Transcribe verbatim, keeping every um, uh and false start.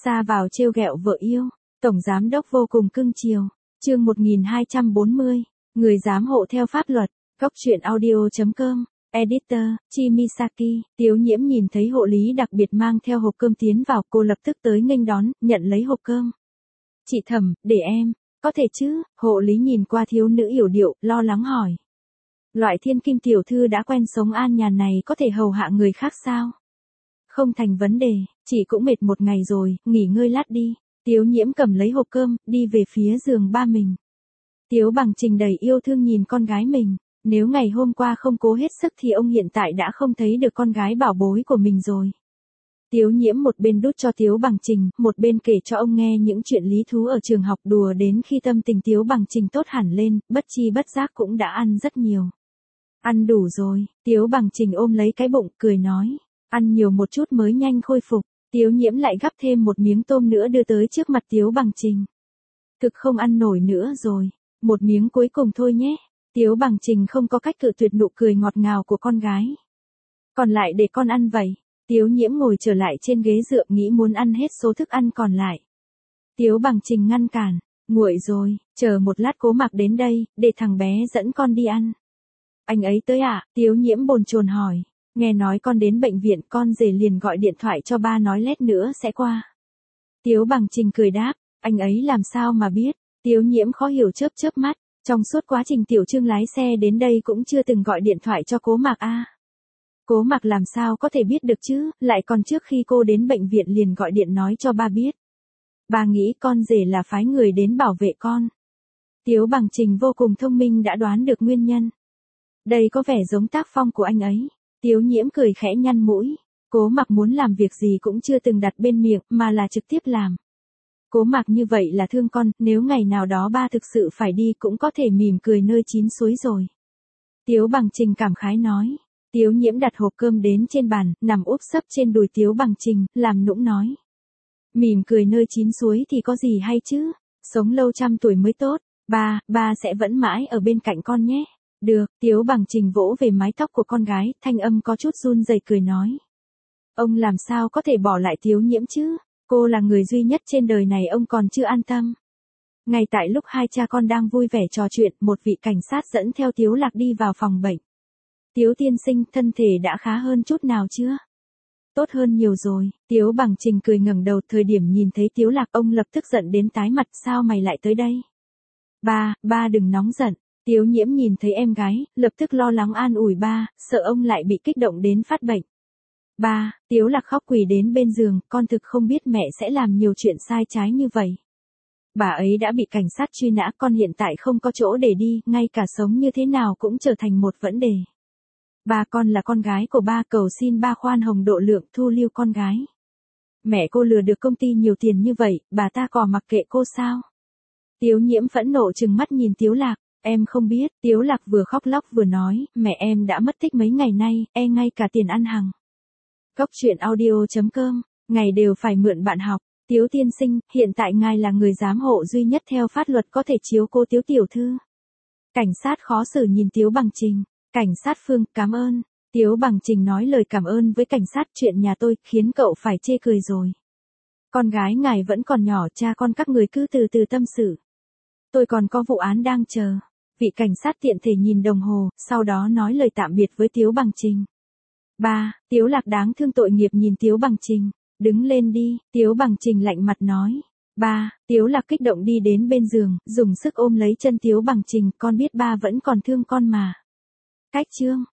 Ra vào trêu ghẹo vợ yêu, tổng giám đốc vô cùng cưng chiều. Chương một nghìn hai trăm bốn mươi, người giám hộ theo pháp luật. Góc truyện audio chấm com. Editor, Chimisaki. Tiếu Nhiễm nhìn thấy hộ lý đặc biệt mang theo hộp cơm tiến vào, cô lập tức tới nghênh đón, nhận lấy hộp cơm. Chị Thẩm, để em, có thể chứ? Hộ lý nhìn qua thiếu nữ yểu điệu, lo lắng hỏi. Loại thiên kim tiểu thư đã quen sống an nhàn này có thể hầu hạ người khác sao? Không thành vấn đề, chị cũng mệt một ngày rồi, nghỉ ngơi lát đi. Tiếu Nhiễm cầm lấy hộp cơm, đi về phía giường ba mình. Tiếu Bằng Trình đầy yêu thương nhìn con gái mình. Nếu ngày hôm qua không cố hết sức thì ông hiện tại đã không thấy được con gái bảo bối của mình rồi. Tiếu Nhiễm một bên đút cho Tiếu Bằng Trình, một bên kể cho ông nghe những chuyện lý thú ở trường học, đùa đến khi tâm tình Tiếu Bằng Trình tốt hẳn lên, bất chi bất giác cũng đã ăn rất nhiều. Ăn đủ rồi, Tiếu Bằng Trình ôm lấy cái bụng, cười nói. Ăn nhiều một chút mới nhanh khôi phục. Tiếu Nhiễm lại gắp thêm một miếng tôm nữa đưa tới trước mặt Tiếu Bằng Trình. Thực không ăn nổi nữa rồi, một miếng cuối cùng thôi nhé. Tiếu Bằng Trình không có cách cự tuyệt nụ cười ngọt ngào của con gái. Còn lại để con ăn vậy. Tiếu Nhiễm ngồi trở lại trên ghế dựa nghĩ muốn ăn hết số thức ăn còn lại. Tiếu Bằng Trình ngăn cản. Nguội rồi, chờ một lát Cố Mạc đến đây, để thằng bé dẫn con đi ăn. Anh ấy tới à? Tiếu Nhiễm bồn chồn hỏi. Nghe nói con đến bệnh viện, con rể liền gọi điện thoại cho ba nói lát nữa sẽ qua. Tiếu Bằng Trình cười đáp. Anh ấy làm sao mà biết? Tiếu Nhiễm khó hiểu chớp chớp mắt. Trong suốt quá trình Tiểu Trương lái xe đến đây cũng chưa từng gọi điện thoại cho Cố Mạc a. À. Cố Mạc làm sao có thể biết được chứ, lại còn trước khi cô đến bệnh viện liền gọi điện nói cho ba biết. Ba nghĩ con rể là phái người đến bảo vệ con. Tiếu Bằng Trình vô cùng thông minh đã đoán được nguyên nhân. Đây có vẻ giống tác phong của anh ấy. Tiếu Nhiễm cười khẽ nhăn mũi. Cố Mạc muốn làm việc gì cũng chưa từng đặt bên miệng mà là trực tiếp làm. Cố Mạc như vậy là thương con, nếu ngày nào đó ba thực sự phải đi cũng có thể mỉm cười nơi chín suối rồi. Tiếu Bằng Trình cảm khái nói. Tiếu Nhiễm đặt hộp cơm đến trên bàn, nằm úp sấp trên đùi Tiếu Bằng Trình, làm nũng nói. Mỉm cười nơi chín suối thì có gì hay chứ, sống lâu trăm tuổi mới tốt, ba, ba sẽ vẫn mãi ở bên cạnh con nhé. Được, Tiếu Bằng Trình vỗ về mái tóc của con gái, thanh âm có chút run rẩy cười nói. Ông làm sao có thể bỏ lại Tiếu Nhiễm chứ? Cô là người duy nhất trên đời này ông còn chưa an tâm. Ngay tại lúc hai cha con đang vui vẻ trò chuyện, một vị cảnh sát dẫn theo Tiếu Lạc đi vào phòng bệnh. Tiếu tiên sinh, thân thể đã khá hơn chút nào chưa? Tốt hơn nhiều rồi. Tiếu Bằng Trình cười ngẩng đầu, thời điểm nhìn thấy Tiếu Lạc ông lập tức giận đến tái mặt, sao mày lại tới đây? Ba, ba đừng nóng giận. Tiếu Nhiễm nhìn thấy em gái, lập tức lo lắng an ủi ba, sợ ông lại bị kích động đến phát bệnh. Ba, Tiếu Lạc khóc quỳ đến bên giường, con thực không biết mẹ sẽ làm nhiều chuyện sai trái như vậy. Bà ấy đã bị cảnh sát truy nã, con hiện tại không có chỗ để đi, ngay cả sống như thế nào cũng trở thành một vấn đề. Ba, con là con gái của ba, cầu xin ba khoan hồng độ lượng, thu lưu con gái. Mẹ cô lừa được công ty nhiều tiền như vậy, bà ta còn mặc kệ cô sao? Tiếu Nhiễm phẫn nộ trừng mắt nhìn Tiếu Lạc. Em không biết. Tiếu Lạc vừa khóc lóc vừa nói, mẹ em đã mất tích mấy ngày nay, e ngay cả tiền ăn hằng. Góc truyện audio chấm com, ngày đều phải mượn bạn học. Tiếu tiên sinh, hiện tại ngài là người giám hộ duy nhất theo pháp luật có thể chiếu cố Tiếu tiểu thư. Cảnh sát khó xử nhìn Tiếu Bằng Trình. Cảnh sát Phương, cảm ơn. Tiếu Bằng Trình nói lời cảm ơn với cảnh sát, chuyện nhà tôi khiến cậu phải chê cười rồi. Con gái ngài vẫn còn nhỏ, cha con các người cứ từ từ tâm sự. Tôi còn có vụ án đang chờ. Vị cảnh sát tiện thể nhìn đồng hồ, sau đó nói lời tạm biệt với Tiếu Bằng Trình. Ba, Tiếu Lạc đáng thương tội nghiệp nhìn Tiếu Bằng Trình. Đứng lên đi, Tiếu Bằng Trình lạnh mặt nói. Ba, Tiếu Lạc kích động đi đến bên giường, dùng sức ôm lấy chân Tiếu Bằng Trình, con biết ba vẫn còn thương con mà. Cách chương.